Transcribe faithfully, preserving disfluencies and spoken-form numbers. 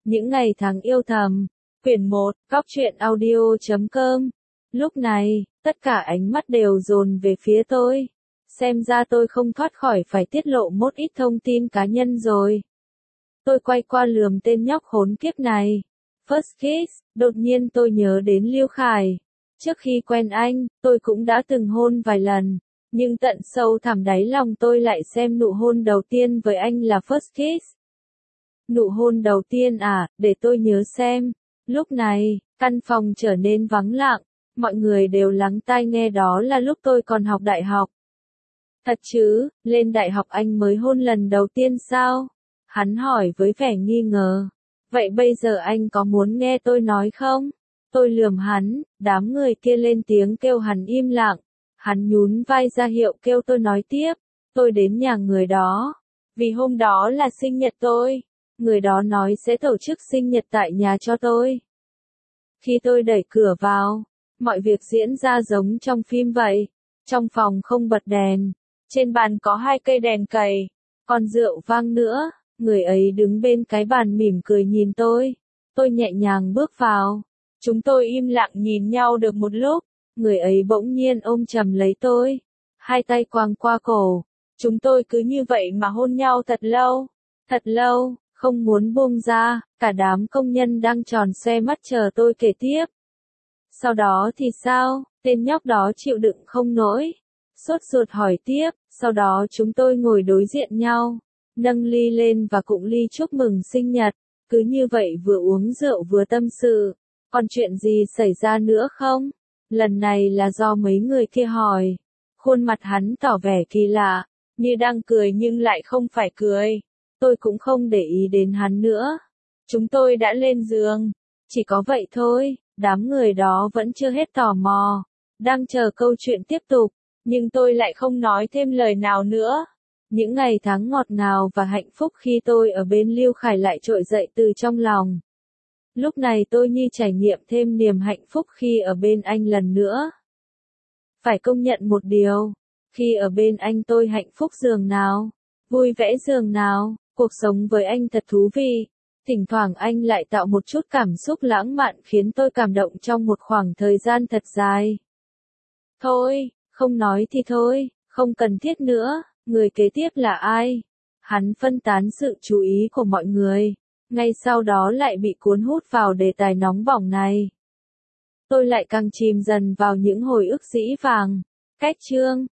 Những ngày tháng yêu thầm. Quyển một, góc truyện audio chấm com. Lúc này, tất cả ánh mắt đều dồn về phía tôi. Xem ra tôi không thoát khỏi phải tiết lộ một ít thông tin cá nhân rồi. Tôi quay qua lườm tên nhóc khốn kiếp này. First kiss, đột nhiên tôi nhớ đến Lưu Khải. Trước khi quen anh, tôi cũng đã từng hôn vài lần. Nhưng tận sâu thẳm đáy lòng tôi lại xem nụ hôn đầu tiên với anh là first kiss. Nụ hôn đầu tiên à, để tôi nhớ xem. Lúc này, căn phòng trở nên vắng lặng. Mọi người đều lắng tai nghe, đó là lúc tôi còn học đại học. Thật chứ, lên đại học anh mới hôn lần đầu tiên sao? Hắn hỏi với vẻ nghi ngờ. Vậy bây giờ anh có muốn nghe tôi nói không? Tôi lườm hắn, đám người kia lên tiếng kêu hắn im lặng. Hắn nhún vai ra hiệu kêu tôi nói tiếp. Tôi đến nhà người đó. Vì hôm đó là sinh nhật tôi. Người đó nói sẽ tổ chức sinh nhật tại nhà cho tôi. Khi tôi đẩy cửa vào, mọi việc diễn ra giống trong phim vậy. Trong phòng không bật đèn. Trên bàn có hai cây đèn cầy. Còn rượu vang nữa. Người ấy đứng bên cái bàn mỉm cười nhìn tôi. Tôi nhẹ nhàng bước vào. Chúng tôi im lặng nhìn nhau được một lúc. Người ấy bỗng nhiên ôm chầm lấy tôi. Hai tay quàng qua cổ. Chúng tôi cứ như vậy mà hôn nhau thật lâu. Thật lâu, không muốn buông ra. Cả đám công nhân đang tròn xoe mắt chờ tôi kể tiếp. Sau đó thì sao? Tên nhóc đó chịu đựng không nổi. Sốt ruột hỏi tiếp. Sau đó chúng tôi ngồi đối diện nhau. Nâng ly lên và cụng ly chúc mừng sinh nhật. Cứ như vậy vừa uống rượu vừa tâm sự. Còn chuyện gì xảy ra nữa không? Lần này là do mấy người kia hỏi. Khuôn mặt hắn tỏ vẻ kỳ lạ. Như đang cười nhưng lại không phải cười. Tôi cũng không để ý đến hắn nữa. Chúng tôi đã lên giường. Chỉ có vậy thôi. Đám người đó vẫn chưa hết tò mò. Đang chờ câu chuyện tiếp tục. Nhưng tôi lại không nói thêm lời nào nữa. Những ngày tháng ngọt ngào và hạnh phúc khi tôi ở bên Lưu Khải lại trỗi dậy từ trong lòng. Lúc này tôi như trải nghiệm thêm niềm hạnh phúc khi ở bên anh lần nữa. Phải công nhận một điều. Khi ở bên anh tôi hạnh phúc giường nào. Vui vẻ giường nào. Cuộc sống với anh thật thú vị. Thỉnh thoảng anh lại tạo một chút cảm xúc lãng mạn khiến tôi cảm động trong một khoảng thời gian thật dài. Thôi, không nói thì thôi, không cần thiết nữa. Người kế tiếp là ai? Hắn phân tán sự chú ý của mọi người. Ngay sau đó lại bị cuốn hút vào đề tài nóng bỏng này. Tôi lại càng chìm dần vào những hồi ức dĩ vàng. Cách chương